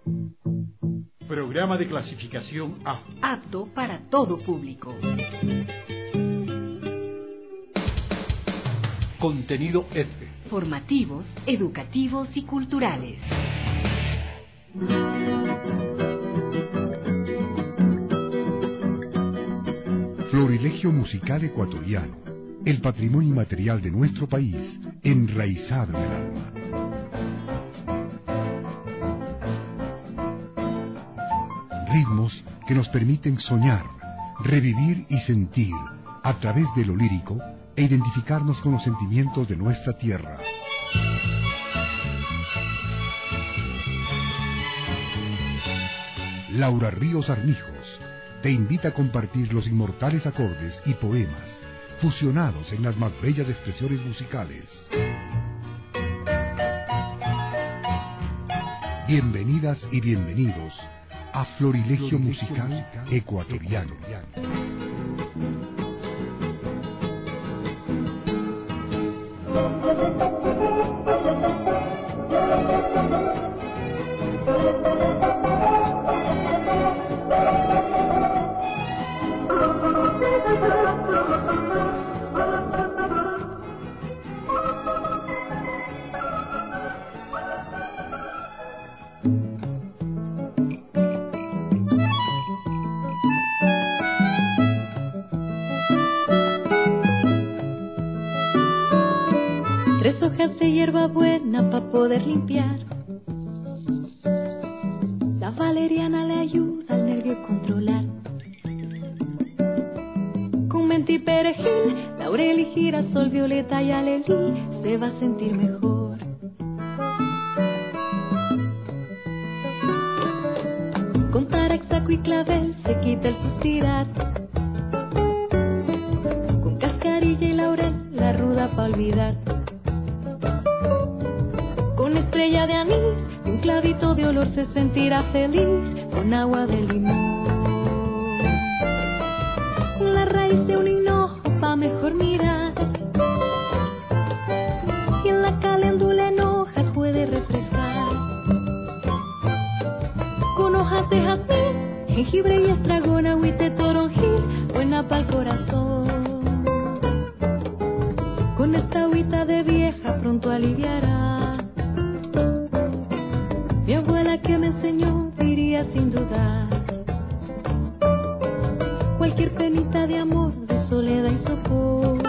Programa de clasificación A. Apto para todo público. Contenido F. Formativos, educativos y culturales. Florilegio musical ecuatoriano, el patrimonio inmaterial de nuestro país, enraizado en el alma. Ritmos que nos permiten soñar, revivir y sentir, a través de lo lírico, e identificarnos con los sentimientos de nuestra tierra. Laura Ríos Armijos te invita a compartir los inmortales acordes y poemas fusionados en las más bellas expresiones musicales. Bienvenidas y bienvenidos a Florilegio Musical Ecuatoriano. Buena para poder limpiar. La valeriana le ayuda al nervio a controlar. Con menta y perejil, laurel y girasol, violeta y alelí, se va a sentir mejor. Con taraxaco y clavel se quita el suspirar. Con cascarilla y laurel, la ruda pa' olvidar. Con estrella de anís y un clavito de olor se sentirá feliz con agua de limón. Con la raíz de un hinojo pa' mejor mirar. Y en la caléndula en hojas puede refrescar. Con hojas de jazmín, jengibre y estragón, agüite toronjil, buena pa'l corazón. Con esta agüita de vieja pronto aliviará. Mi abuela que me enseñó diría sin dudar: cualquier penita de amor, de soledad y sopor,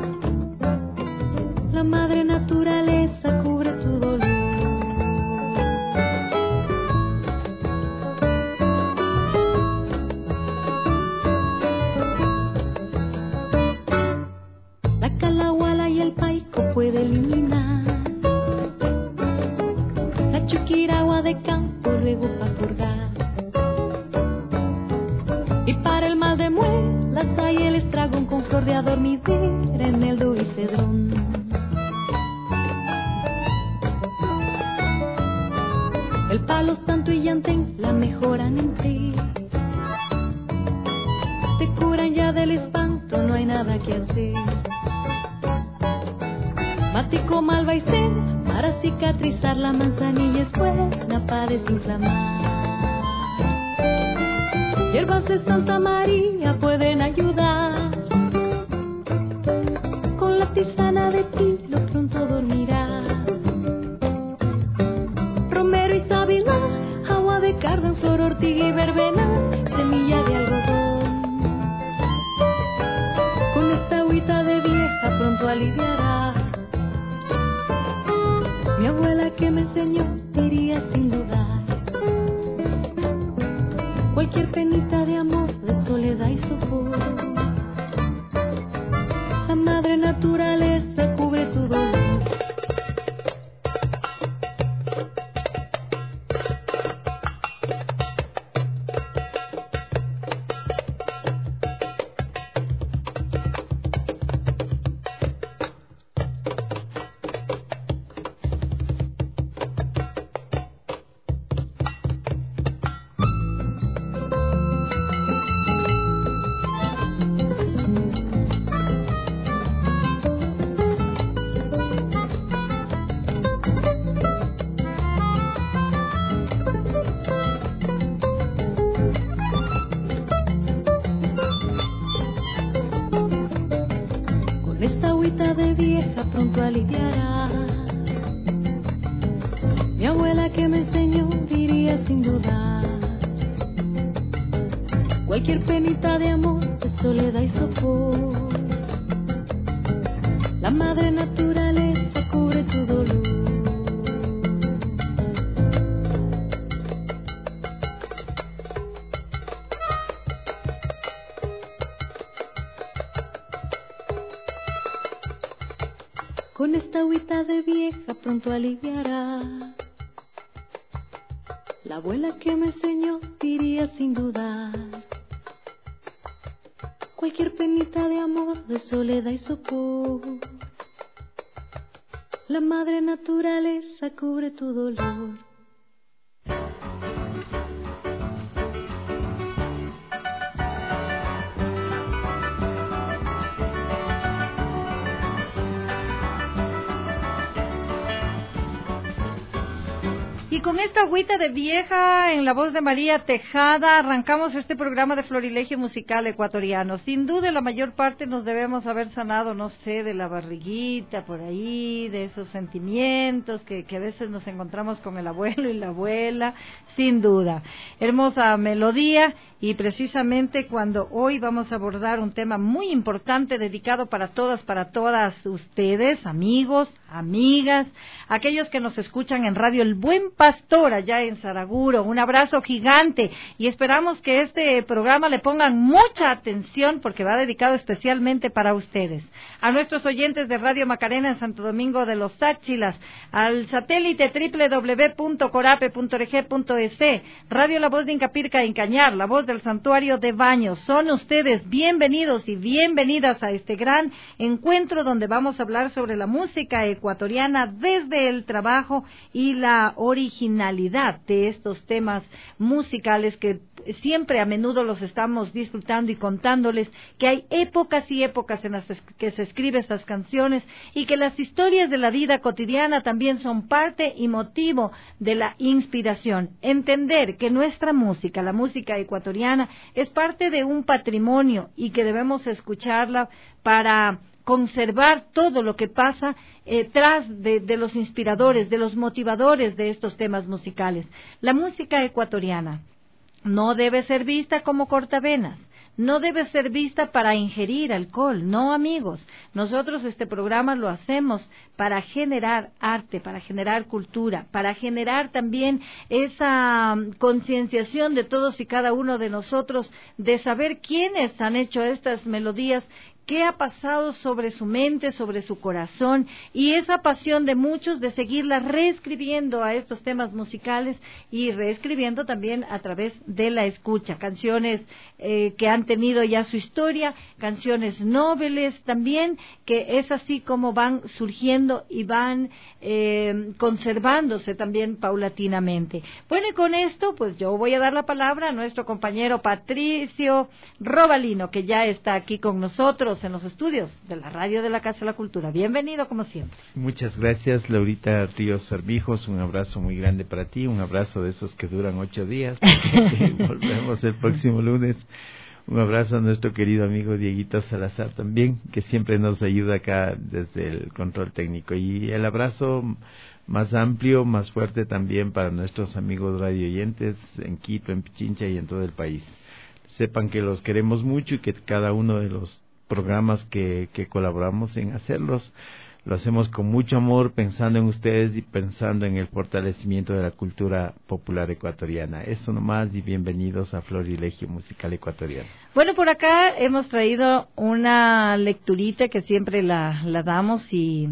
la madre naturaleza cubre tu dolor. La calahuala y el paico puede eliminar. Chuquiragua de campo luego pa' purgar. Y para el mal de muelas hay el estragón con flor de adormidera, eneldo y cedrón. El palo santo y llantén la mejoran en ti. Te curan ya del espanto, no hay nada que hacer. Matico, malva y sed para cicatrizar, la manzanilla es buena para desinflamar. Hierbas de Santa María pueden ayudar. Con la tisana de tilo pronto dormirá. Romero y sábila, agua de cardan, flor, ortiga y verbena, semilla de algodón. Con esta agüita de vieja pronto aliviará. Mi abuela que me enseñó diría sin dudar: cualquier penita de amor, de soledad y sopor, la madre naturaleza cubre tu dolor. cualquier penita de amor, de soledad y sopor. La madre naturaleza cubre tu dolor. Con esta agüita de vieja pronto aliviará. La abuela que me enseñó diría sin dudar. Cualquier penita de amor, de soledad y sopor. La madre naturaleza cubre tu dolor. Y con esta agüita de vieja, en la voz de María Tejada, arrancamos este programa de Florilegio Musical Ecuatoriano. Sin duda, la mayor parte nos debemos haber sanado, no sé, de la barriguita por ahí, de esos sentimientos que a veces nos encontramos con el abuelo y la abuela, sin duda. Hermosa melodía, y precisamente cuando hoy vamos a abordar un tema muy importante dedicado para todas ustedes, amigos, amigas, aquellos que nos escuchan en Radio El Buen Pastor allá en Saraguro. Un abrazo gigante y esperamos que este programa le pongan mucha atención porque va dedicado especialmente para ustedes. A nuestros oyentes de Radio Macarena en Santo Domingo de los Táchilas, al satélite www.corape.org.es, Radio La Voz de Incapirca en Cañar, La Voz del Santuario de Baños. Son ustedes bienvenidos y bienvenidas a este gran encuentro donde vamos a hablar sobre la música ecuatoriana desde el trabajo y la originalidad de estos temas musicales que siempre a menudo los estamos disfrutando y contándoles que hay épocas y épocas en las que se escriben estas canciones y que las historias de la vida cotidiana también son parte y motivo de la inspiración. Entender que nuestra música, la música ecuatoriana, es parte de un patrimonio y que debemos escucharla para conservar todo lo que pasa tras de los inspiradores, de los motivadores de estos temas musicales. La música ecuatoriana no debe ser vista como cortavenas, no debe ser vista para ingerir alcohol, no, amigos. Nosotros este programa lo hacemos para generar arte, para generar cultura, para generar también esa concienciación de todos y cada uno de nosotros de saber quiénes han hecho estas melodías, qué ha pasado sobre su mente, sobre su corazón, y esa pasión de muchos de seguirla reescribiendo a estos temas musicales y reescribiendo también a través de la escucha. Canciones que han tenido ya su historia, canciones nobles también, que es así como van surgiendo y van conservándose también paulatinamente. Bueno, y con esto, pues yo voy a dar la palabra a nuestro compañero Patricio Robalino, que ya está aquí con nosotros en los estudios de la radio de la Casa de la Cultura. Bienvenido, como siempre. Muchas gracias, Laurita Ríos Armijos. Un abrazo muy grande para ti, un abrazo de esos que duran 8 días. Volvemos el próximo lunes. Un abrazo a nuestro querido amigo Dieguito Salazar también, que siempre nos ayuda acá desde el control técnico. Y el abrazo más amplio, más fuerte también para nuestros amigos radioyentes en Quito, en Pichincha y en todo el país. Sepan que los queremos mucho y que cada uno de los programas que colaboramos en hacerlos, lo hacemos con mucho amor, pensando en ustedes y pensando en el fortalecimiento de la cultura popular ecuatoriana. Eso nomás, y bienvenidos a Florilegio Musical Ecuatoriano. Bueno, por acá hemos traído una lecturita que siempre la damos y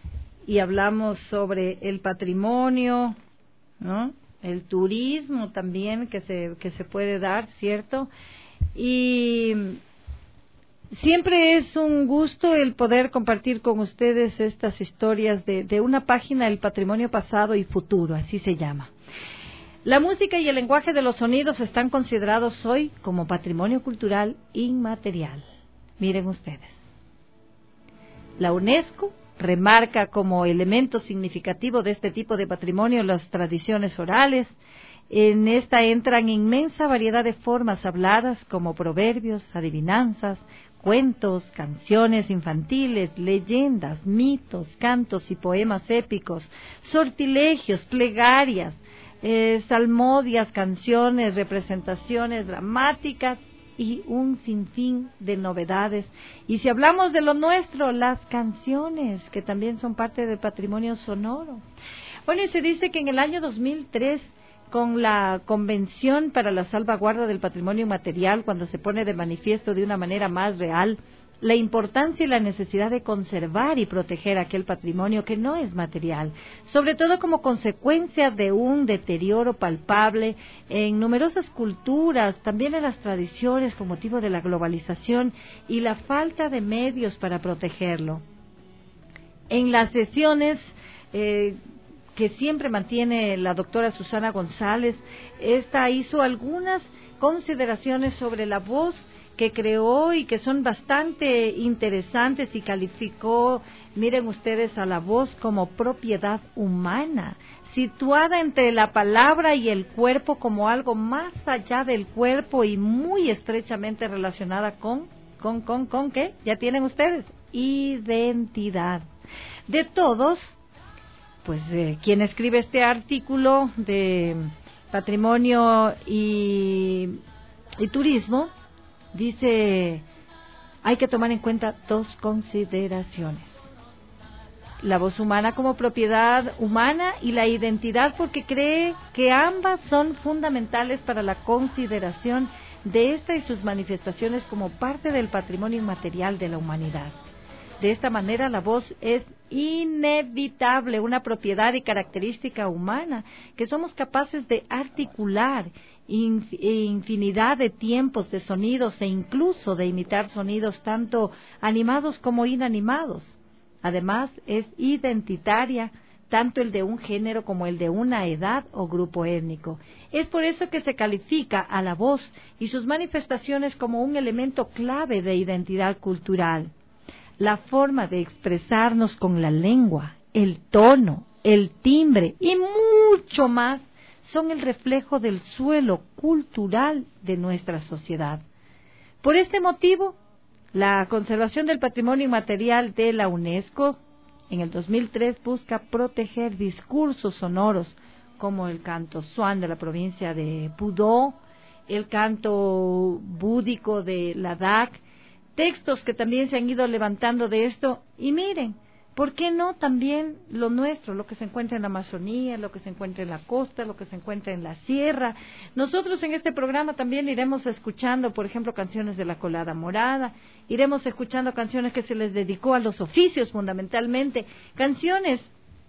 hablamos sobre el patrimonio, ¿no? El turismo también que se puede dar, ¿cierto? Y siempre es un gusto el poder compartir con ustedes estas historias de una página del patrimonio pasado y futuro, así se llama. La música y el lenguaje de los sonidos están considerados hoy como patrimonio cultural inmaterial. Miren ustedes. La UNESCO remarca como elemento significativo de este tipo de patrimonio las tradiciones orales. En esta entran inmensa variedad de formas habladas como proverbios, adivinanzas, cuentos, canciones infantiles, leyendas, mitos, cantos y poemas épicos, sortilegios, plegarias, salmodias, canciones, representaciones dramáticas y un sinfín de novedades. Y si hablamos de lo nuestro, las canciones, que también son parte del patrimonio sonoro. Bueno, y se dice que en el año 2003, con la Convención para la Salvaguarda del Patrimonio Inmaterial, cuando se pone de manifiesto de una manera más real la importancia y la necesidad de conservar y proteger aquel patrimonio que no es material, sobre todo como consecuencia de un deterioro palpable en numerosas culturas, también en las tradiciones con motivo de la globalización y la falta de medios para protegerlo. En las sesiones que siempre mantiene la doctora Susana González, esta hizo algunas consideraciones sobre la voz que creó y que son bastante interesantes, y calificó, miren ustedes, a la voz como propiedad humana, situada entre la palabra y el cuerpo como algo más allá del cuerpo y muy estrechamente relacionada con ¿qué? Ya tienen ustedes, identidad. De todos, pues quien escribe este artículo de Patrimonio y Turismo, dice, hay que tomar en cuenta dos consideraciones: la voz humana como propiedad humana y la identidad, porque cree que ambas son fundamentales para la consideración de esta y sus manifestaciones como parte del patrimonio inmaterial de la humanidad. De esta manera, la voz es inevitable, una propiedad y característica humana que somos capaces de articular infinidad de tiempos, de sonidos e incluso de imitar sonidos tanto animados como inanimados. Además, es identitaria, tanto el de un género como el de una edad o grupo étnico. Es por eso que se califica a la voz y sus manifestaciones como un elemento clave de identidad cultural. La forma de expresarnos con la lengua, el tono, el timbre y mucho más son el reflejo del suelo cultural de nuestra sociedad. Por este motivo, la conservación del patrimonio inmaterial de la UNESCO en el 2003 busca proteger discursos sonoros como el canto Swan de la provincia de Pudong, el canto búdico de Ladakh, textos que también se han ido levantando de esto. Y miren, ¿por qué no también lo nuestro, lo que se encuentra en la Amazonía, lo que se encuentra en la costa, lo que se encuentra en la sierra? Nosotros en este programa también iremos escuchando, por ejemplo, canciones de la Colada Morada, iremos escuchando canciones que se les dedicó a los oficios fundamentalmente, canciones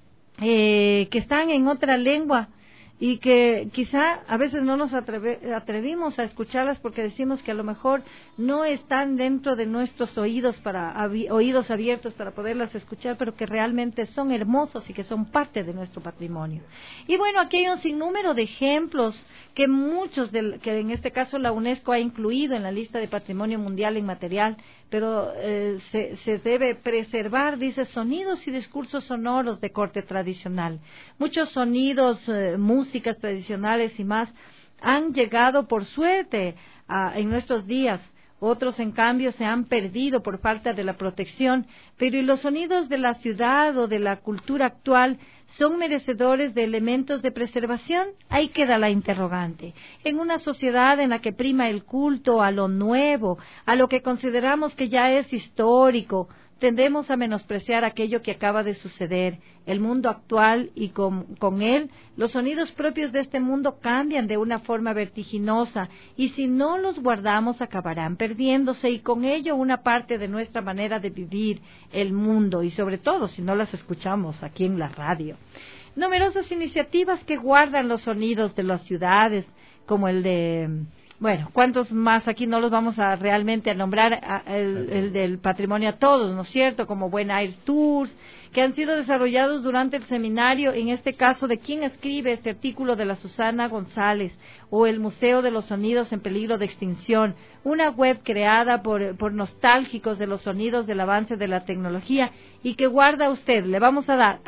que están en otra lengua y que quizá a veces no nos atrevimos a escucharlas porque decimos que a lo mejor no están dentro de nuestros oídos oídos abiertos para poderlas escuchar, pero que realmente son hermosos y que son parte de nuestro patrimonio. Y bueno, aquí hay un sinnúmero de ejemplos que muchos que en este caso la UNESCO ha incluido en la lista de Patrimonio Mundial Inmaterial, pero se debe preservar, dice, sonidos y discursos sonoros de corte tradicional. Muchos sonidos, músicas tradicionales y más han llegado por suerte en nuestros días. Otros, en cambio, se han perdido por falta de la protección, pero ¿y los sonidos de la ciudad o de la cultura actual son merecedores de elementos de preservación? Ahí queda la interrogante. En una sociedad en la que prima el culto a lo nuevo, a lo que consideramos que ya es histórico, tendemos a menospreciar aquello que acaba de suceder. El mundo actual y con él, los sonidos propios de este mundo cambian de una forma vertiginosa y si no los guardamos acabarán perdiéndose y con ello una parte de nuestra manera de vivir el mundo y sobre todo si no las escuchamos aquí en la radio. Numerosas iniciativas que guardan los sonidos de las ciudades, como el de... Bueno, ¿cuántos más? Aquí no los vamos a realmente a nombrar, el del patrimonio a todos, ¿no es cierto? Como Buen Air Tours, que han sido desarrollados durante el seminario, en este caso de quien escribe este artículo de la Susana González, o el Museo de los Sonidos en Peligro de Extinción, una web creada por nostálgicos de los sonidos del avance de la tecnología y que guarda usted, le vamos a dar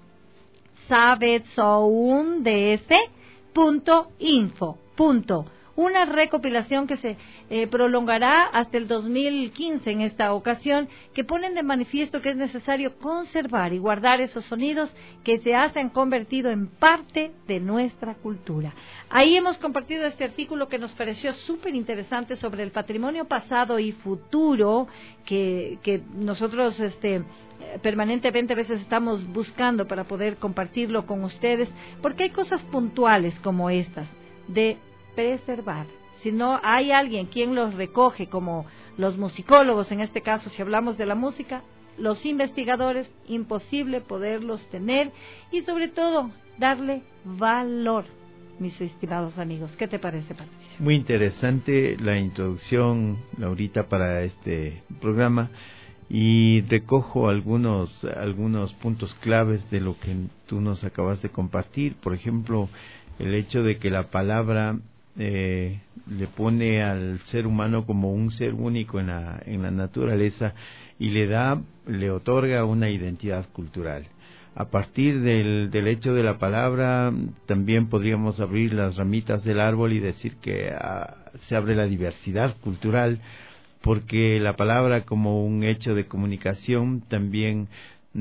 http://sabetsounds.info. una recopilación que se prolongará hasta el 2015 en esta ocasión, que ponen de manifiesto que es necesario conservar y guardar esos sonidos que se han convertido en parte de nuestra cultura. Ahí hemos compartido este artículo que nos pareció súper interesante sobre el patrimonio pasado y futuro que nosotros permanentemente a veces estamos buscando para poder compartirlo con ustedes, porque hay cosas puntuales como estas de preservar. Si no hay alguien quien los recoge, como los musicólogos, en este caso si hablamos de la música, los investigadores, imposible poderlos tener y sobre todo darle valor, mis estimados amigos. ¿Qué te parece, Patricio? Muy interesante la introducción, Laurita, para este programa, y recojo algunos puntos claves de lo que tú nos acabas de compartir. Por ejemplo, el hecho de que la palabra le pone al ser humano como un ser único en la naturaleza y le otorga una identidad cultural. A partir del hecho de la palabra, también podríamos abrir las ramitas del árbol y decir que se abre la diversidad cultural, porque la palabra, como un hecho de comunicación, también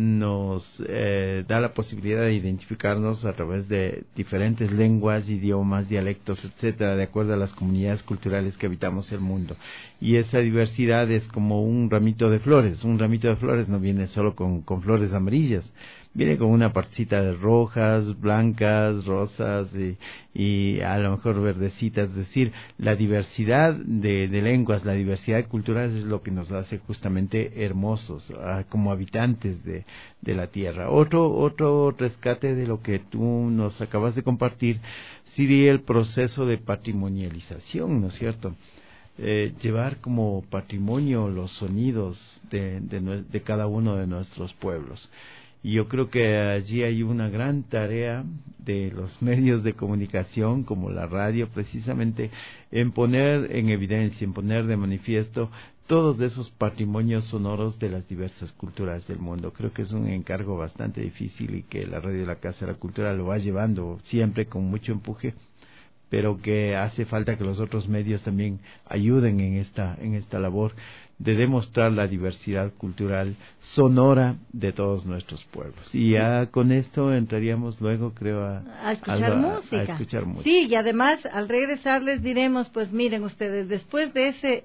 nos da la posibilidad de identificarnos a través de diferentes lenguas, idiomas, dialectos, etcétera, de acuerdo a las comunidades culturales que habitamos el mundo. Y esa diversidad es como un ramito de flores. Un ramito de flores no viene solo con flores amarillas, viene con una partecita de rojas, blancas, rosas y a lo mejor verdecitas. Es decir, la diversidad de lenguas, la diversidad cultural es lo que nos hace justamente hermosos como habitantes de la tierra. Otro rescate de lo que tú nos acabas de compartir sería el proceso de patrimonialización, ¿no es cierto? Llevar como patrimonio los sonidos de cada uno de nuestros pueblos. Y yo creo que allí hay una gran tarea de los medios de comunicación, como la radio, precisamente, en poner en evidencia, en poner de manifiesto todos esos patrimonios sonoros de las diversas culturas del mundo. Creo que es un encargo bastante difícil y que la Radio de la Casa de la Cultura lo va llevando siempre con mucho empuje, pero que hace falta que los otros medios también ayuden en esta labor de demostrar la diversidad cultural sonora de todos nuestros pueblos. Y ya con esto entraríamos luego, creo, a escuchar música. Sí, y además al regresar les diremos, pues miren ustedes, después de ese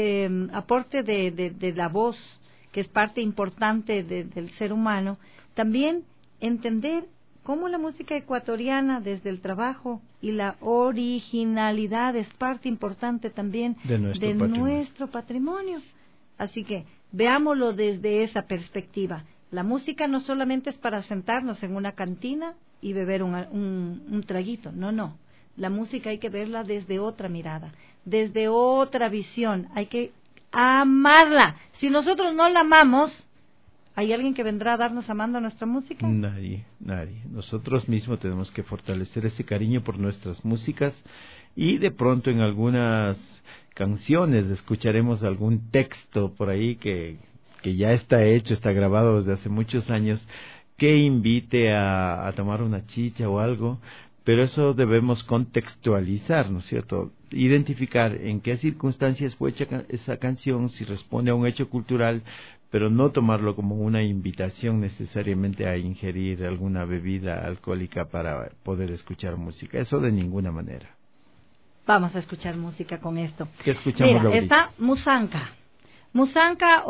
aporte de la voz, que es parte importante del ser humano, también entender cómo la música ecuatoriana, desde el trabajo y la originalidad, es parte importante también de nuestro patrimonio. Así que veámoslo desde esa perspectiva. La música no solamente es para sentarnos en una cantina y beber un traguito, no. La música hay que verla desde otra mirada, desde otra visión. Hay que amarla. Si nosotros no la amamos, ¿hay alguien que vendrá a darnos amando nuestra música? Nadie. Nosotros mismos tenemos que fortalecer ese cariño por nuestras músicas, y de pronto en algunas canciones escucharemos algún texto por ahí que ya está hecho, está grabado desde hace muchos años, que invite a tomar una chicha o algo, pero eso debemos contextualizar, ¿no es cierto? Identificar en qué circunstancias fue hecha esa canción, si responde a un hecho cultural, pero no tomarlo como una invitación necesariamente a ingerir alguna bebida alcohólica para poder escuchar música. Eso de ninguna manera. Vamos a escuchar música con esto. ¿Qué escuchamos? Mira, está Musanca. Musanca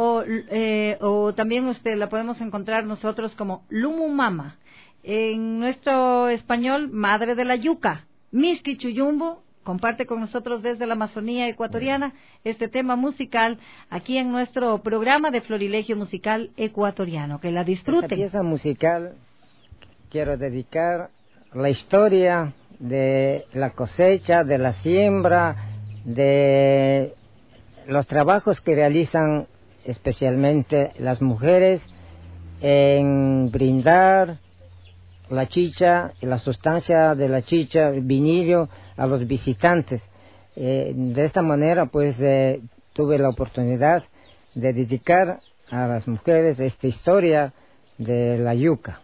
o también la podemos encontrar nosotros como Lumumama. En nuestro español, Madre de la Yuca. Miski Chuyumbo comparte con nosotros desde la Amazonía ecuatoriana este tema musical aquí en nuestro programa de Florilegio Musical Ecuatoriano. Que la disfruten. Esta pieza musical quiero dedicar la historia de la cosecha, de la siembra, de los trabajos que realizan especialmente las mujeres en brindar la chicha y la sustancia de la chicha, el vinillo, a los visitantes. De esta manera, pues, tuve la oportunidad de dedicar a las mujeres esta historia de la yuca.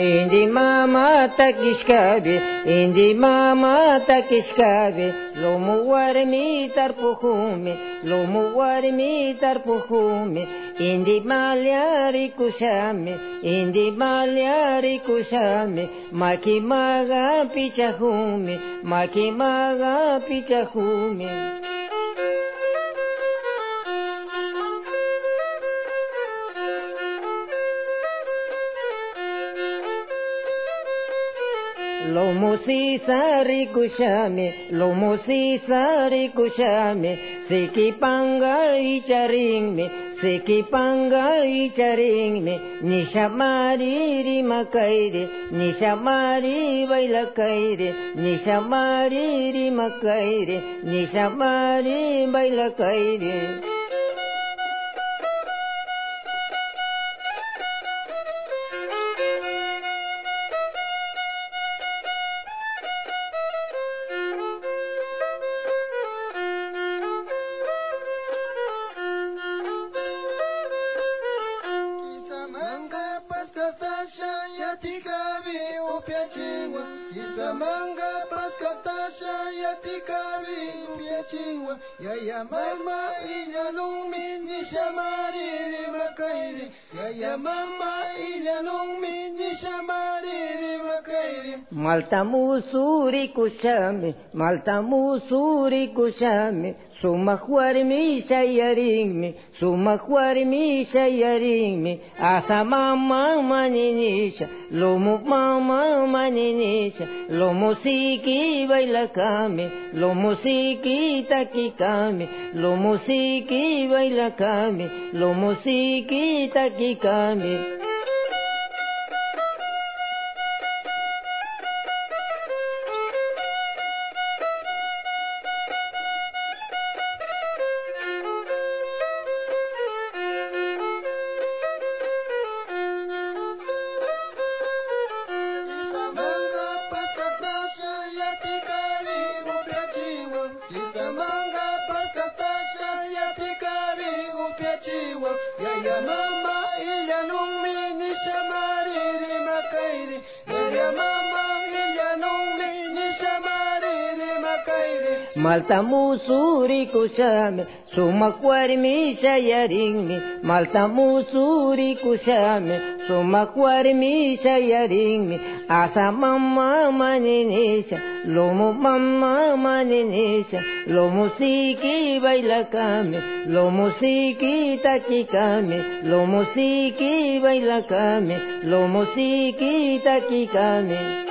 indi mama takishkabe, indi mama takishkabe, lomu warmi tarpuhume, lomu warmi tarpuhume, indi malyari kushame, indi malyari kushame, makimaga pichahume, makimaga pichahume. Lomo si sari kushame, lomo si sari kushame, sikipanga icharingme, sikipanga icharingme, nishamari makaire, nishamari bailakaire, nishamari makaire, nishamari bailakaire. Yaya mama illa lumi ni shamari makairi. Yaya mama illa lumi ni shamari makairi. Maltamu suri kushame, sumahuarmi shayaringmi, sumahuarmi shayaringmi, asa mama maninisha, lomu mama maninisha, lomu siki bailakame, lomu siki takikame, lomu siki bailakame, lomu siki takikame. Maltamu suri kushame, sumahuarmi shayaringmi, maltamu suri kushame, sumahuarmi shayaringmi, asa mama maninisha, lomu mama maninisha, lomu siki bailakame, lomu siki takikame, lomu siki bailakame, lomu siki takikame.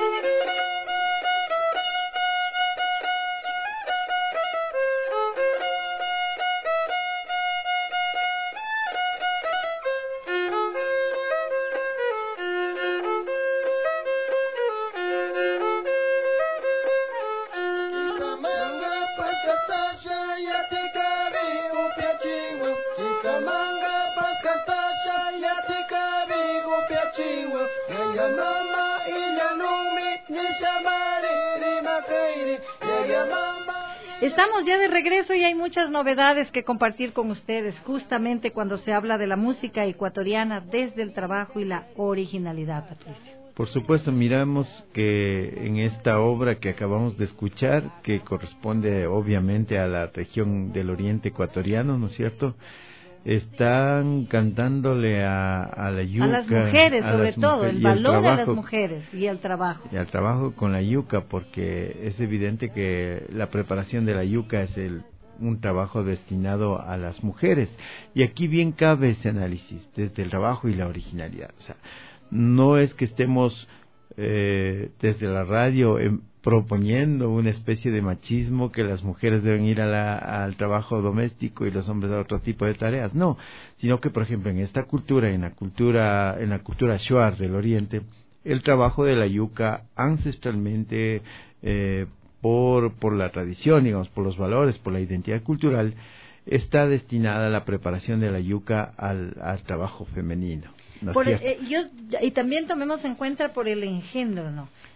Estamos ya de regreso y hay muchas novedades que compartir con ustedes, justamente cuando se habla de la música ecuatoriana desde el trabajo y la originalidad, Patricio. Por supuesto, miramos que en esta obra que acabamos de escuchar, que corresponde obviamente a la región del oriente ecuatoriano, ¿no es cierto?, están cantándole a la yuca, a las mujeres, sobre todo, el valor de las mujeres y el trabajo. Y al trabajo con la yuca, porque es evidente que la preparación de la yuca es un trabajo destinado a las mujeres. Y aquí bien cabe ese análisis, desde el trabajo y la originalidad. O sea, no es que estemos desde la radio proponiendo una especie de machismo, que las mujeres deben ir al trabajo doméstico y los hombres a otro tipo de tareas, no, sino que, por ejemplo, en esta cultura, en la cultura shuar del oriente, el trabajo de la yuca ancestralmente, por la tradición, digamos, por los valores, por la identidad cultural, está destinada a la preparación de la yuca al trabajo femenino. ¿No es cierto? Y también tomemos en cuenta por el engendro, ¿no?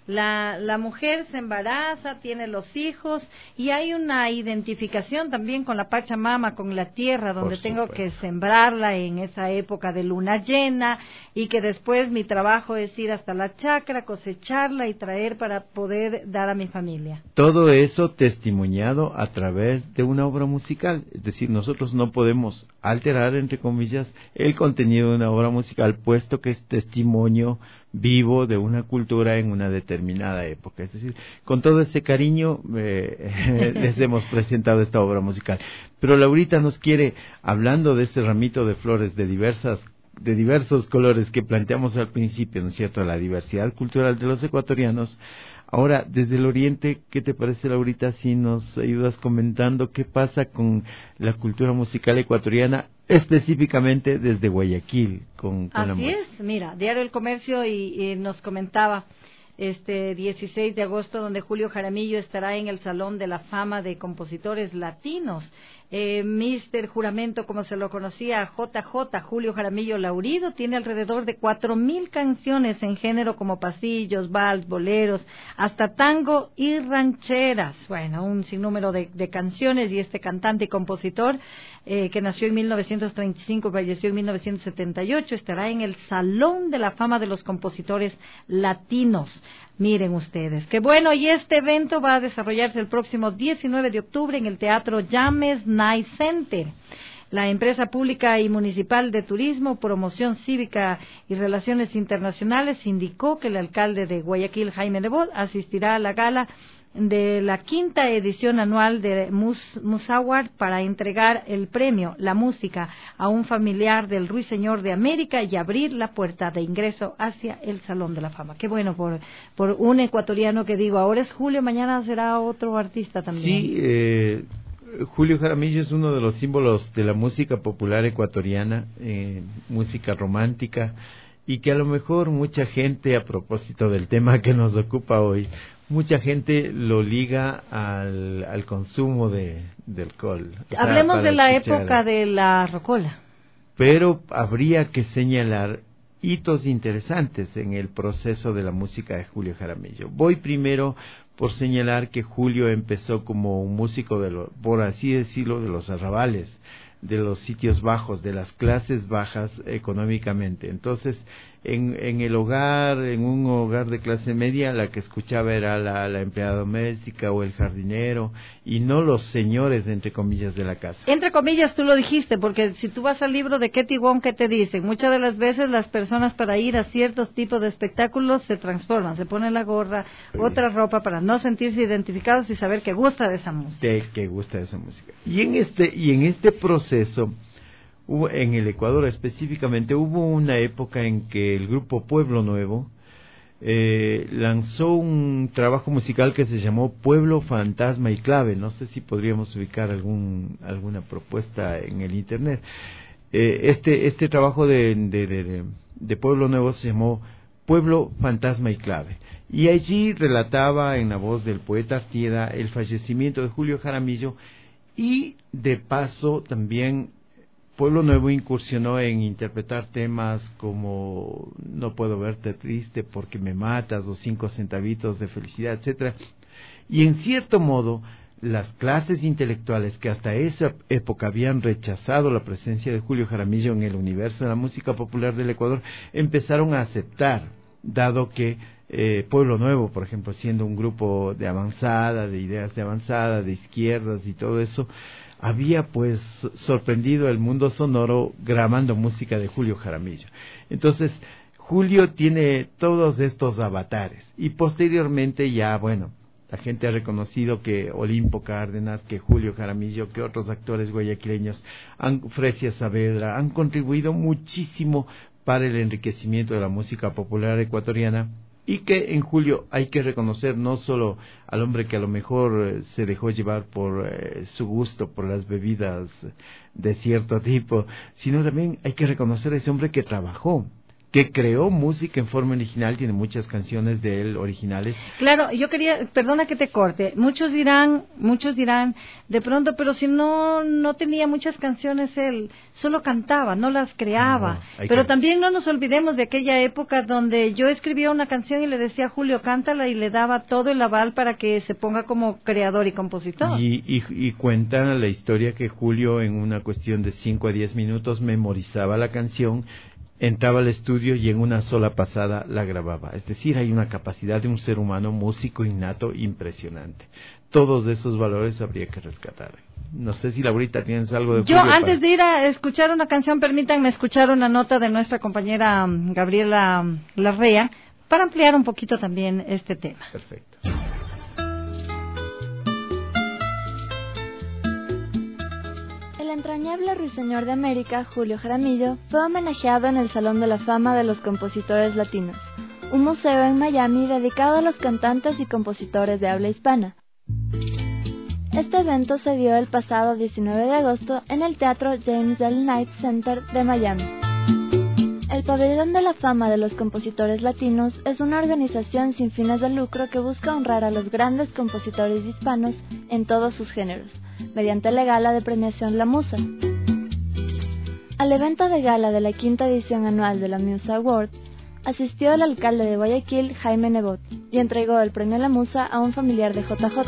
La mujer se embaraza, tiene los hijos y hay una identificación también con la Pachamama, con la tierra, donde tengo que sembrarla en esa época de luna llena y que después mi trabajo es ir hasta la chacra, cosecharla y traer para poder dar a mi familia. Todo eso testimoniado a través de una obra musical, es decir, nosotros no podemos alterar, entre comillas, el contenido de una obra musical, puesto que es testimonio vivo de una cultura en una determinada época. Es decir, con todo ese cariño les hemos presentado esta obra musical. Pero Laurita nos quiere, hablando de ese ramito de flores de diversos colores que planteamos al principio, ¿no es cierto?, la diversidad cultural de los ecuatorianos. Ahora, desde el oriente, ¿qué te parece, Laurita, si nos ayudas comentando qué pasa con la cultura musical ecuatoriana, específicamente desde Guayaquil, con la música? Así es, mira, Diario El Comercio y nos comentaba este 16 de agosto, donde Julio Jaramillo estará en el Salón de la Fama de Compositores Latinos. Mister Juramento, como se lo conocía, JJ, Julio Jaramillo Laurido, tiene alrededor de 4,000 canciones en género como pasillos, vals, boleros, hasta tango y rancheras. Bueno, un sinnúmero de canciones, y este cantante y compositor, que nació en 1935 y falleció en 1978, estará en el Salón de la Fama de los Compositores Latinos. Miren ustedes, qué bueno, y este evento va a desarrollarse el próximo 19 de octubre en el Teatro James Night Center. La empresa pública y municipal de turismo, promoción cívica y relaciones internacionales indicó que el alcalde de Guayaquil, Jaime Nebot, asistirá a la gala de la 5ª edición anual de Musawar para entregar el premio La Música a un familiar del Ruiseñor de América y abrir la puerta de ingreso hacia el Salón de la Fama. Qué bueno por un ecuatoriano que digo, ahora es Julio, mañana será otro artista también. Sí, Julio Jaramillo es uno de los símbolos de la música popular ecuatoriana, música romántica, y que a lo mejor mucha gente, a propósito del tema que nos ocupa hoy, mucha gente lo liga al consumo de alcohol. Hablemos de la época de la rocola. Pero habría que señalar hitos interesantes en el proceso de la música de Julio Jaramillo. Voy primero por señalar que Julio empezó como un músico, por así decirlo, de los arrabales, de los sitios bajos, de las clases bajas económicamente. Entonces, en el hogar, en un hogar de clase media, la que escuchaba era la empleada doméstica o el jardinero, y no los señores, entre comillas, de la casa. Entre comillas, tú lo dijiste, porque si tú vas al libro de Ketty Wong, ¿qué te dicen? Muchas de las veces las personas, para ir a ciertos tipos de espectáculos, se transforman, se ponen la gorra, otra ropa, para no sentirse identificados y saber que gusta de esa música. Que gusta de esa música. Y en este proceso, en el Ecuador específicamente, hubo una época en que el grupo Pueblo Nuevo lanzó un trabajo musical que se llamó Pueblo, Fantasma y Clave. No sé si podríamos ubicar alguna propuesta en el internet. Este trabajo de Pueblo Nuevo se llamó Pueblo, Fantasma y Clave, y allí relataba en la voz del poeta Artieda el fallecimiento de Julio Jaramillo, y de paso también Pueblo Nuevo incursionó en interpretar temas como No puedo verte triste porque me matas, o 5 centavitos de felicidad, etcétera. Y en cierto modo, las clases intelectuales que hasta esa época habían rechazado la presencia de Julio Jaramillo en el universo de la música popular del Ecuador, empezaron a aceptar, dado que Pueblo Nuevo, por ejemplo, siendo un grupo de avanzada, de ideas de avanzada, de izquierdas y todo eso, había pues sorprendido el mundo sonoro grabando música de Julio Jaramillo. Entonces, Julio tiene todos estos avatares, y posteriormente ya, bueno, la gente ha reconocido que Olimpo Cárdenas, que Julio Jaramillo, que otros actores guayaquileños, Fresia Saavedra, han contribuido muchísimo para el enriquecimiento de la música popular ecuatoriana, y que en Julio hay que reconocer no solo al hombre que a lo mejor se dejó llevar por su gusto por las bebidas de cierto tipo, sino también hay que reconocer a ese hombre que trabajó, que creó música en forma original, tiene muchas canciones de él originales. Claro, yo quería, perdona que te corte, muchos dirán, de pronto, pero si no tenía muchas canciones él, solo cantaba, no las creaba. Pero también no nos olvidemos de aquella época donde yo escribía una canción y le decía a Julio, cántala, y le daba todo el aval para que se ponga como creador y compositor. Y cuenta la historia que Julio, en una cuestión de 5 a 10 minutos, memorizaba la canción, entraba al estudio y en una sola pasada la grababa. Es decir, hay una capacidad de un ser humano músico innato impresionante. Todos esos valores habría que rescatar. No sé si Laurita tienes algo de Julio. Yo, antes de ir a escuchar una canción, permítanme escuchar una nota de nuestra compañera Gabriela Larrea para ampliar un poquito también este tema. Perfecto. El entrañable ruiseñor de América, Julio Jaramillo, fue homenajeado en el Salón de la Fama de los Compositores Latinos, un museo en Miami dedicado a los cantantes y compositores de habla hispana. Este evento se dio el pasado 19 de agosto en el Teatro James L. Knight Center de Miami. El Pabellón de la Fama de los Compositores Latinos es una organización sin fines de lucro que busca honrar a los grandes compositores hispanos en todos sus géneros, mediante la gala de premiación La Musa. Al evento de gala de la 5ª edición anual de la Musa Awards, asistió el alcalde de Guayaquil, Jaime Nebot, y entregó el premio La Musa a un familiar de JJ.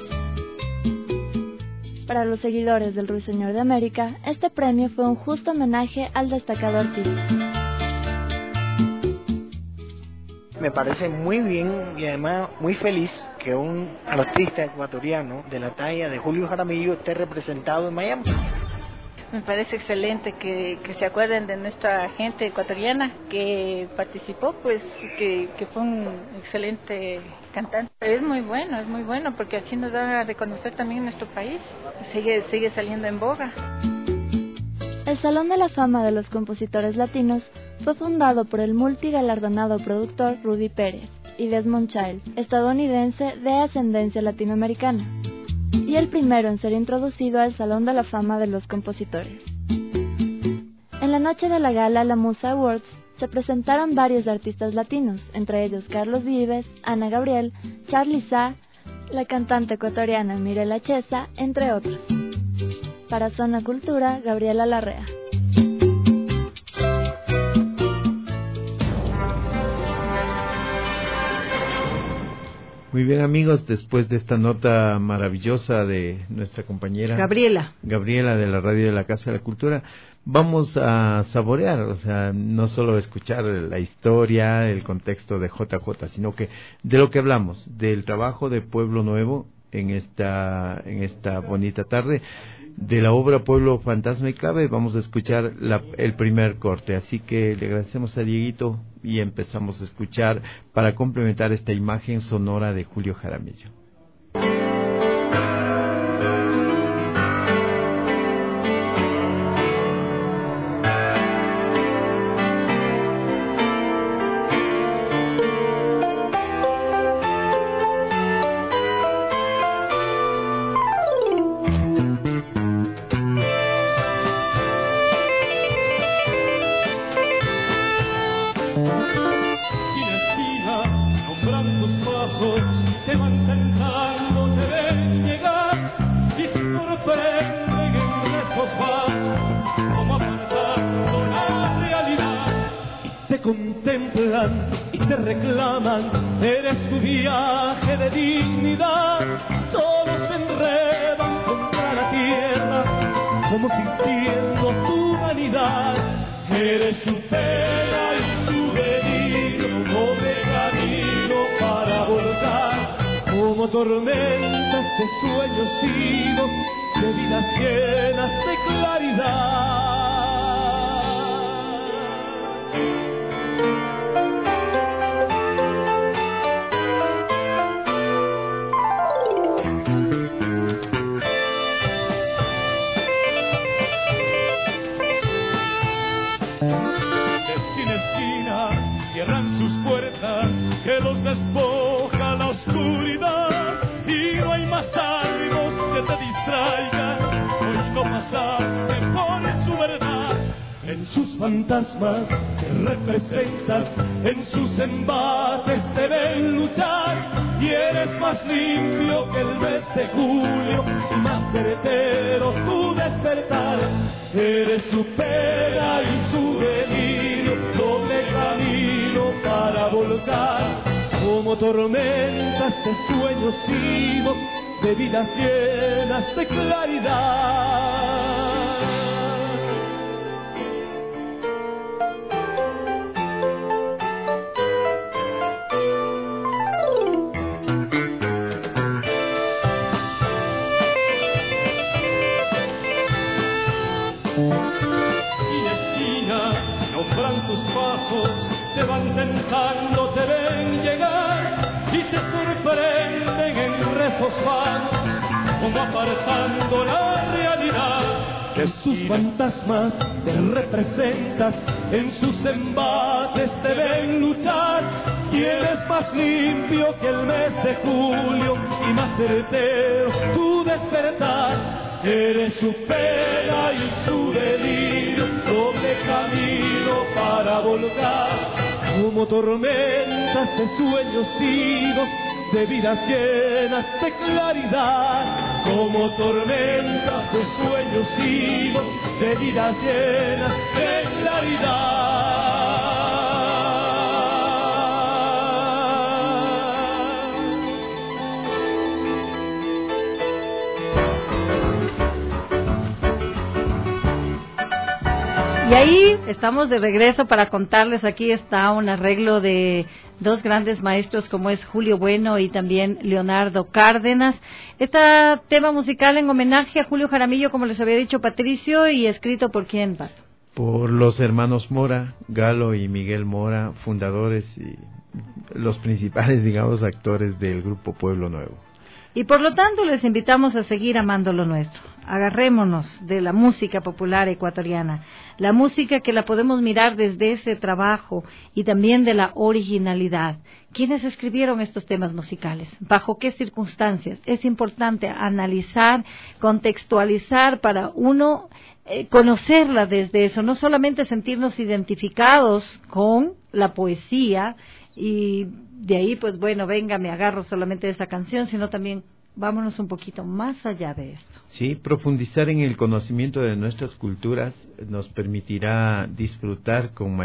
Para los seguidores del Ruiseñor de América, este premio fue un justo homenaje al destacado artista. Me parece muy bien y además muy feliz que un artista ecuatoriano de la talla de Julio Jaramillo esté representado en Miami. Me parece excelente que se acuerden de nuestra gente ecuatoriana que participó, pues que fue un excelente cantante. Es muy bueno porque así nos da a reconocer también nuestro país. Sigue saliendo en boga. El Salón de la Fama de los Compositores Latinos fue fundado por el multigalardonado productor Rudy Pérez y Desmond Child, estadounidense de ascendencia latinoamericana, y el primero en ser introducido al Salón de la Fama de los Compositores. En la noche de la gala La Musa Awards se presentaron varios artistas latinos, entre ellos Carlos Vives, Ana Gabriel, Charly Sa, la cantante ecuatoriana Mirela Chesa, entre otros. Para Zona Cultura, Gabriela Larrea. Muy bien, amigos, después de esta nota maravillosa de nuestra compañera Gabriela de la radio de la Casa de la Cultura, vamos a saborear, o sea, no solo escuchar la historia, el contexto de JJ, sino que de lo que hablamos, del trabajo de Pueblo Nuevo en esta bonita tarde, de la obra Pueblo Fantasma y Clave. Vamos a escuchar el primer corte, así que le agradecemos a Dieguito y empezamos a escuchar para complementar esta imagen sonora de Julio Jaramillo. Contemplan y te reclaman, eres tu viaje de dignidad, solo se enredan contra la tierra, como sintiendo tu vanidad, eres su pena y su delirio, como de camino para volcar, como tormentas de sueños idos, de vidas llenas de claridad. Cierran sus puertas, que los despoja la oscuridad, y no hay más ánimos que te distraigan, hoy no pasaste por su verdad, en sus fantasmas te representas, en sus embates te ven luchar, y eres más limpio que el mes de julio, y más certero tu despertar. Eres su pena y su delirio, doble camino para volcar, como tormentas de sueños idos, de vidas llenas de claridad. Tus pasos te van tentando, te ven llegar y te sorprenden en rezos vanos, como apartando la realidad. Que sus fantasmas te representas, en sus embates te ven luchar, y eres más limpio que el mes de julio y más certero tu despertar. Eres su pena y su delirio, doble camino para volcar, como tormentas de sueños idos, de vidas llenas de claridad, como tormentas de sueños idos, de vidas llenas de claridad. Y ahí estamos de regreso para contarles, aquí está un arreglo de dos grandes maestros como es Julio Bueno y también Leonardo Cárdenas. Este tema musical en homenaje a Julio Jaramillo, como les había dicho Patricio, y escrito por quién, Pato. Por los hermanos Mora, Galo y Miguel Mora, fundadores y los principales, digamos, actores del grupo Pueblo Nuevo. Y por lo tanto les invitamos a seguir amando lo nuestro. Agarrémonos de la música popular ecuatoriana, la música que la podemos mirar desde ese trabajo y también de la originalidad. ¿Quiénes escribieron estos temas musicales? ¿Bajo qué circunstancias? Es importante analizar, contextualizar para uno conocerla desde eso, no solamente sentirnos identificados con la poesía y de ahí, pues bueno, venga, me agarro solamente de esa canción, sino también vámonos un poquito más allá de esto. Sí, profundizar en el conocimiento de nuestras culturas nos permitirá disfrutar con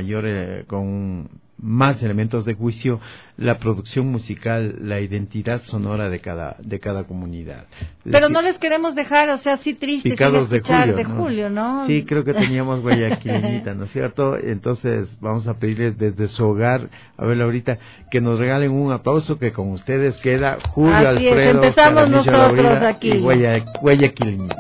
más elementos de juicio la producción musical, la identidad sonora de cada comunidad. Pero no les queremos dejar, o sea, así tristes sin escuchar de Julio, ¿no? Sí, creo que teníamos Guayaquileñita, ¿no es cierto? Entonces vamos a pedirles desde su hogar, a ver ahorita, que nos regalen un aplauso, que con ustedes queda Julio así Alfredo. Es, empezamos nosotros aquí. Y Guayaquileñita.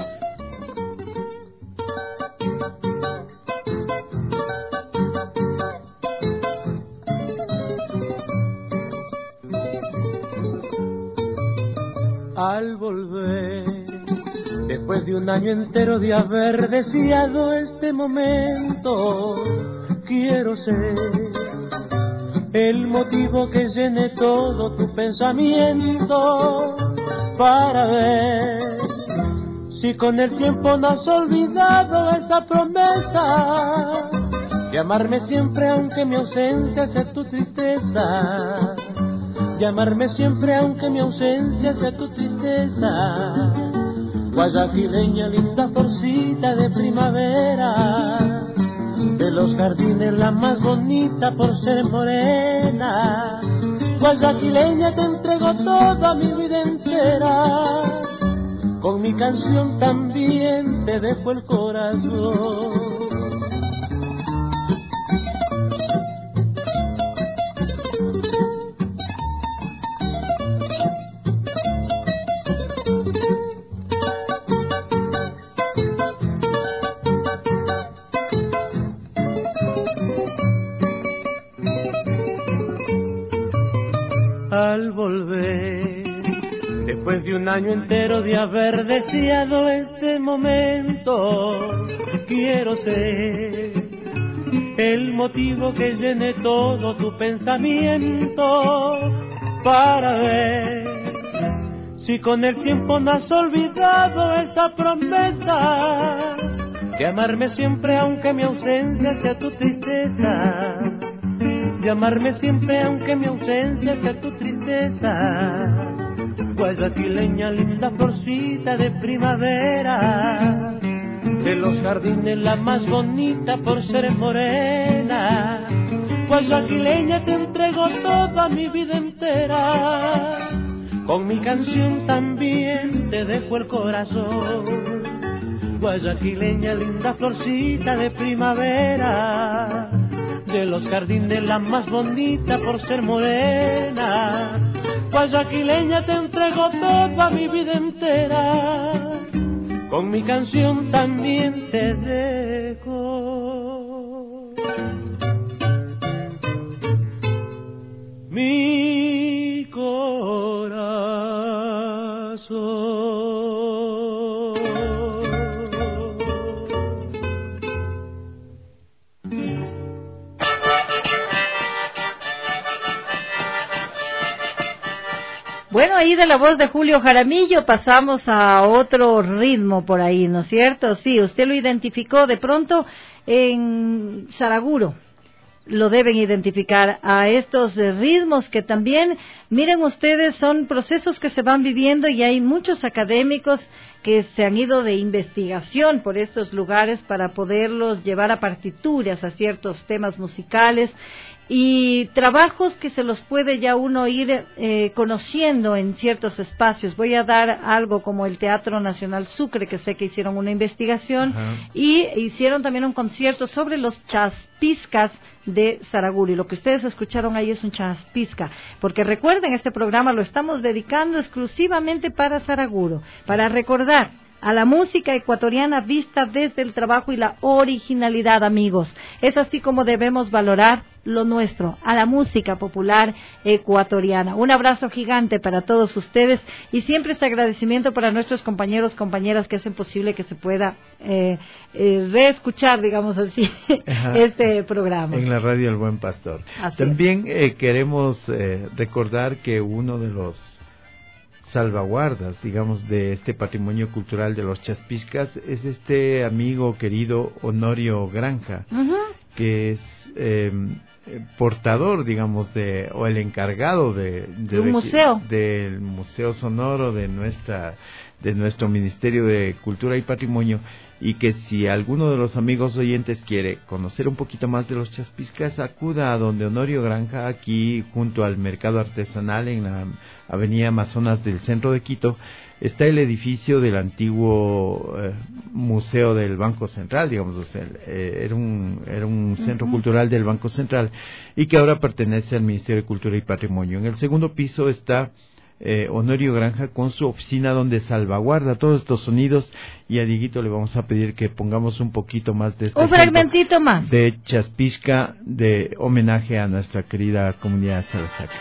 Al volver, después de un año entero de haber deseado este momento, quiero ser el motivo que llene todo tu pensamiento, para ver si con el tiempo no has olvidado esa promesa de amarme siempre aunque mi ausencia sea tu tristeza. Llamarme siempre aunque mi ausencia sea tu tristeza. Guayaquileña, linda florcita de primavera, de los jardines la más bonita por ser morena. Guayaquileña, te entrego toda mi vida entera, con mi canción también te dejo el corazón. Al volver, después de un año entero de haber deseado este momento, quiero ser el motivo que llene todo tu pensamiento, para ver si con el tiempo no has olvidado esa promesa de amarme siempre aunque mi ausencia sea tu tristeza, de amarme siempre aunque mi ausencia sea tu tristeza. Guayaquileña, linda florcita de primavera, de los jardines la más bonita por ser morena. Guayaquileña, te entrego toda mi vida entera, con mi canción también te dejo el corazón. Guayaquileña, linda florcita de primavera, de los jardines la más bonita por ser morena. Guayaquileña, te entrego toda mi vida entera, con mi canción también te dejo mi corazón. Bueno, ahí de la voz de Julio Jaramillo pasamos a otro ritmo por ahí, ¿no es cierto? Sí, usted lo identificó de pronto en Saraguro. Lo deben identificar a estos ritmos que también, miren ustedes, son procesos que se van viviendo y hay muchos académicos que se han ido de investigación por estos lugares para poderlos llevar a partituras, a ciertos temas musicales y trabajos que se los puede ya uno ir conociendo en ciertos espacios. Voy a dar algo como el Teatro Nacional Sucre, que sé que hicieron una investigación. Ajá. Y hicieron también un concierto sobre los chaspizcas de Saraguro, y lo que ustedes escucharon ahí es un chaspizca, porque recuerden, este programa lo estamos dedicando exclusivamente para Saraguro, para recordar a la música ecuatoriana vista desde el trabajo y la originalidad, amigos. Es así como debemos valorar lo nuestro, a la música popular ecuatoriana. Un abrazo gigante para todos ustedes y siempre ese agradecimiento para nuestros compañeros, compañeras que hacen posible que se pueda reescuchar, digamos así, este programa. En la radio El Buen Pastor. Así también queremos recordar que uno de los salvaguardas, digamos, de este patrimonio cultural de los chaspizcas es este amigo querido Honorio Granja, que es portador, digamos, o el encargado de un museo, del Museo Sonoro de nuestro Ministerio de Cultura y Patrimonio, y que si alguno de los amigos oyentes quiere conocer un poquito más de los chaspizcas, acuda a donde Honorio Granja, aquí junto al Mercado Artesanal en la Avenida Amazonas del centro de Quito. Está el edificio del antiguo Museo del Banco Central, digamos, o sea, era un centro cultural del Banco Central y que ahora pertenece al Ministerio de Cultura y Patrimonio. En el segundo piso está Honorio Granja con su oficina donde salvaguarda todos estos sonidos, y a Dieguito le vamos a pedir que pongamos un poquito más de este fragmentito más de chaspizca de homenaje a nuestra querida comunidad salsaca.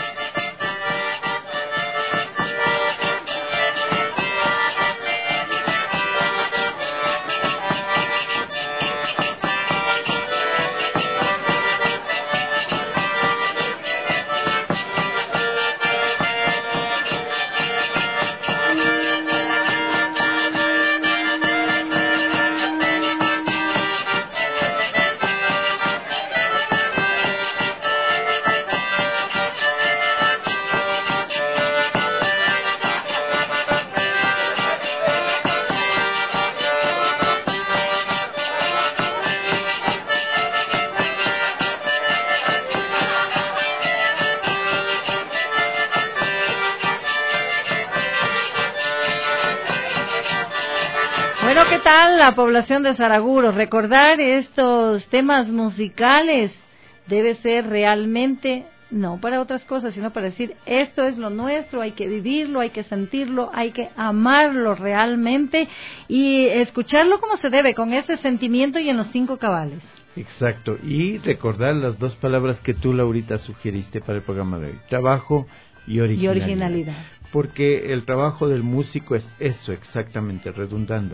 Bueno, ¿qué tal la población de Saraguro? Recordar estos temas musicales debe ser realmente, no para otras cosas, sino para decir, esto es lo nuestro, hay que vivirlo, hay que sentirlo, hay que amarlo realmente y escucharlo como se debe, con ese sentimiento y en los 5 cabales. Exacto, y recordar las 2 palabras que tú, Laurita, sugeriste para el programa de hoy: trabajo y originalidad. Porque el trabajo del músico es eso, exactamente, redundando,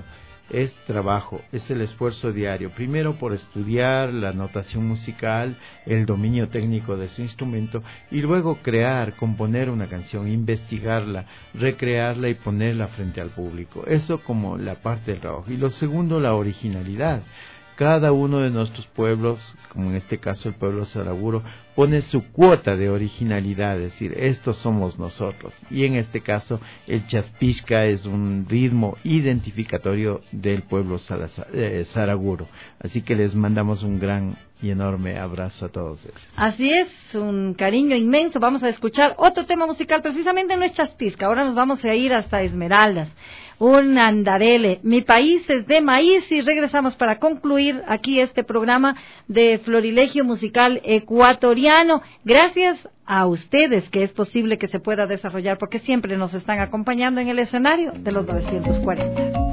es trabajo, es el esfuerzo diario, primero por estudiar la notación musical, el dominio técnico de su instrumento, y luego crear, componer una canción, investigarla, recrearla y ponerla frente al público. Eso como la parte del trabajo. Y lo segundo, la originalidad. Cada uno de nuestros pueblos, como en este caso el pueblo saraguro, pone su cuota de originalidad, es decir, estos somos nosotros. Y en este caso el chaspishka es un ritmo identificatorio del pueblo saraguro. Así que les mandamos un gran y enorme abrazo a todos ellos. Así es, un cariño inmenso. Vamos a escuchar otro tema musical, precisamente no es chaspishka. Ahora nos vamos a ir hasta Esmeraldas. Un andarele, mi país es de maíz, y regresamos para concluir aquí este programa de Florilegio Musical Ecuatoriano. Gracias a ustedes que es posible que se pueda desarrollar, porque siempre nos están acompañando en el escenario de los 940.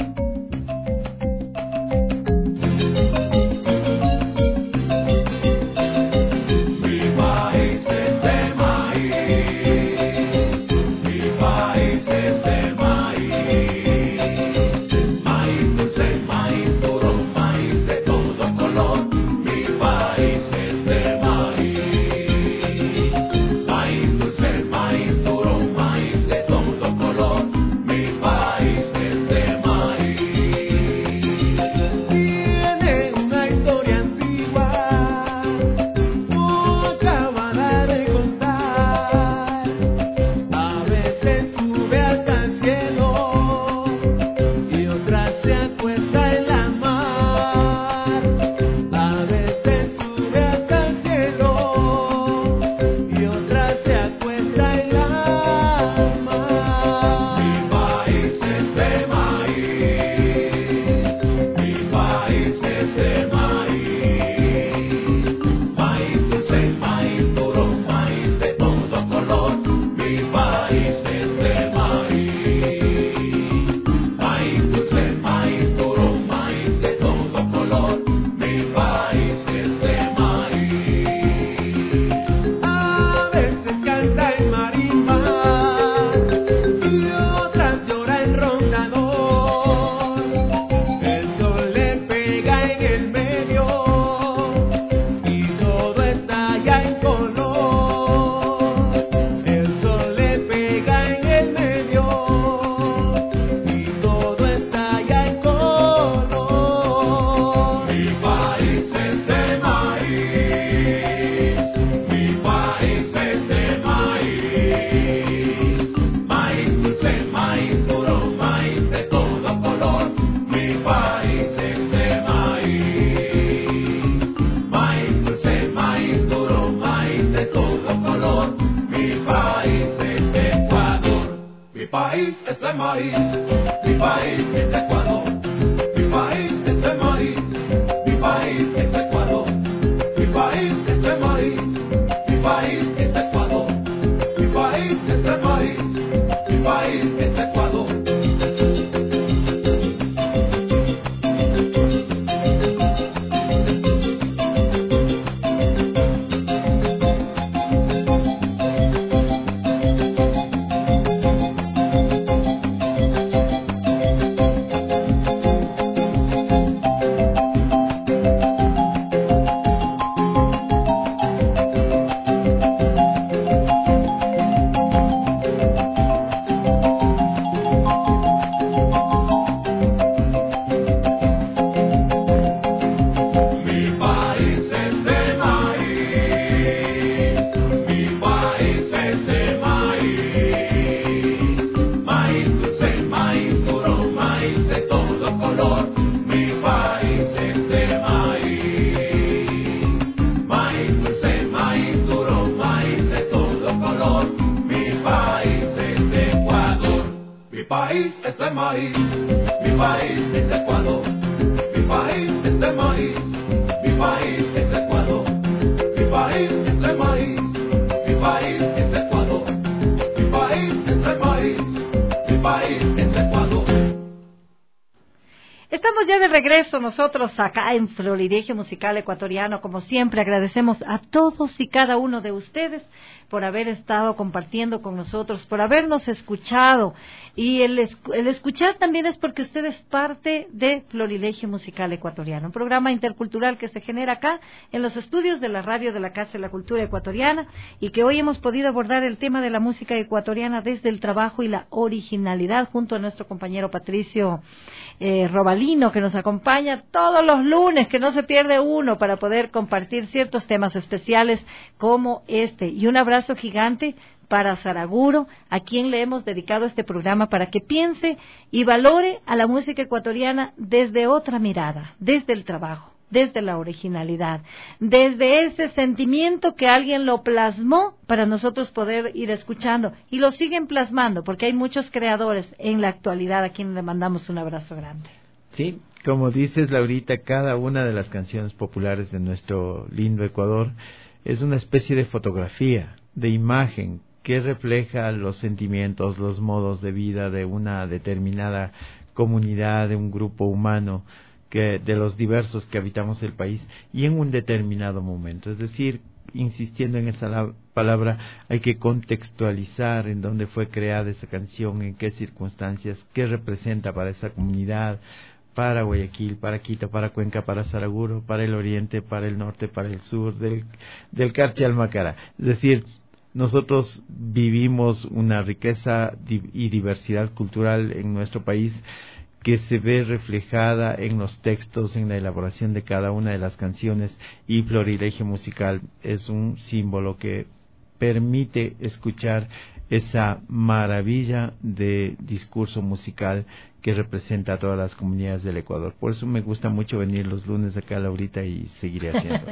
estamos ya de regreso nosotros acá en Florilegio Musical Ecuatoriano. Como siempre, agradecemos a todos y cada uno de ustedes por haber estado compartiendo con nosotros, por habernos escuchado. Y el escuchar también es porque usted es parte de Florilegio Musical Ecuatoriano, un programa intercultural que se genera acá en los estudios de la radio de la Casa de la Cultura Ecuatoriana, y que hoy hemos podido abordar el tema de la música ecuatoriana desde el trabajo y la originalidad junto a nuestro compañero Patricio Robalino, que nos acompaña todos los lunes, que no se pierde uno, para poder compartir ciertos temas especiales como este. Y un abrazo gigante para Saraguro, a quien le hemos dedicado este programa para que piense y valore a la música ecuatoriana desde otra mirada, desde el trabajo, desde la originalidad, desde ese sentimiento que alguien lo plasmó para nosotros poder ir escuchando, y lo siguen plasmando, porque hay muchos creadores en la actualidad a quienes le mandamos un abrazo grande. Sí, como dices, Laurita, cada una de las canciones populares de nuestro lindo Ecuador es una especie de fotografía, de imagen, que refleja los sentimientos, los modos de vida de una determinada comunidad, de un grupo humano, de los diversos que habitamos el país, y en un determinado momento. Es decir, insistiendo en esa palabra, hay que contextualizar en dónde fue creada esa canción, en qué circunstancias, qué representa para esa comunidad, para Guayaquil, para Quito, para Cuenca, para Saraguro, para el oriente, para el norte, para el sur, del Carchi al Macara. Es decir, nosotros vivimos una riqueza y diversidad cultural en nuestro país que se ve reflejada en los textos, en la elaboración de cada una de las canciones, y Florilegio Musical es un símbolo que permite escuchar esa maravilla de discurso musical que representa a todas las comunidades del Ecuador. Por eso me gusta mucho venir los lunes acá, Laurita, y seguiré haciendo.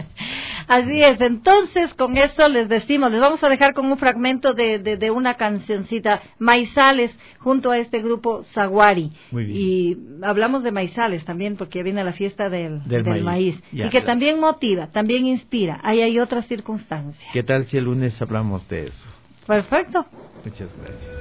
Así es. Entonces, con eso les vamos a dejar con un fragmento de una cancioncita, Maizales, junto a este grupo Zaguari. Muy bien. Y hablamos de maizales también, porque viene la fiesta del maíz. Ya, y que también motiva, también inspira. Ahí hay otras circunstancias. ¿Qué tal si el lunes hablamos de eso? Perfecto. Muchas gracias.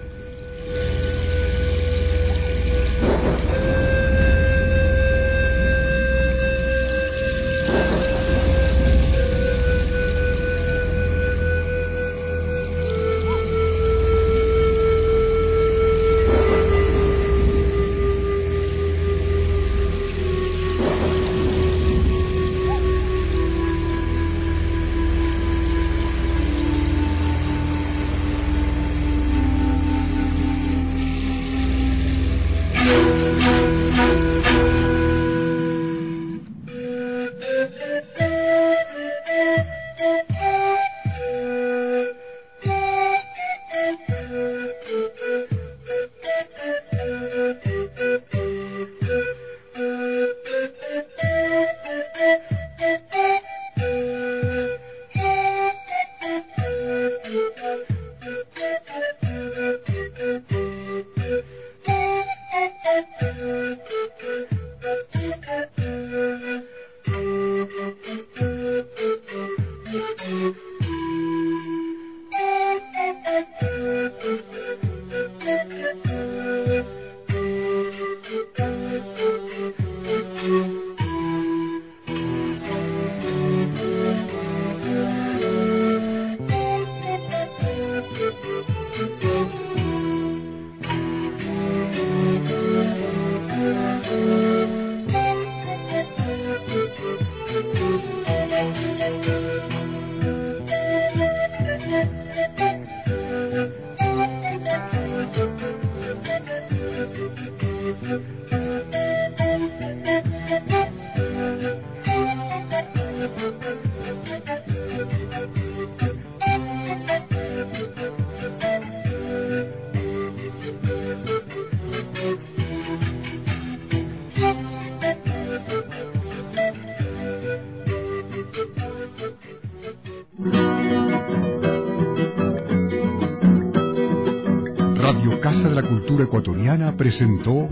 Radio Casa de la Cultura Ecuatoriana presentó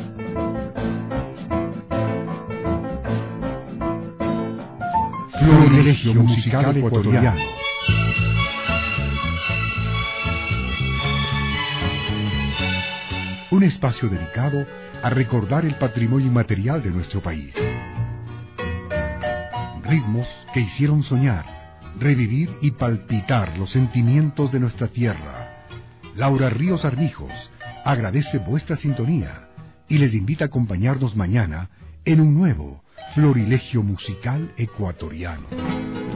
Florilegio Musical Ecuatoriano. Un espacio dedicado a recordar el patrimonio inmaterial de nuestro país. Ritmos que hicieron soñar, revivir y palpitar los sentimientos de nuestra tierra. Laura Ríos Armijos agradece vuestra sintonía y les invita a acompañarnos mañana en un nuevo Florilegio Musical Ecuatoriano.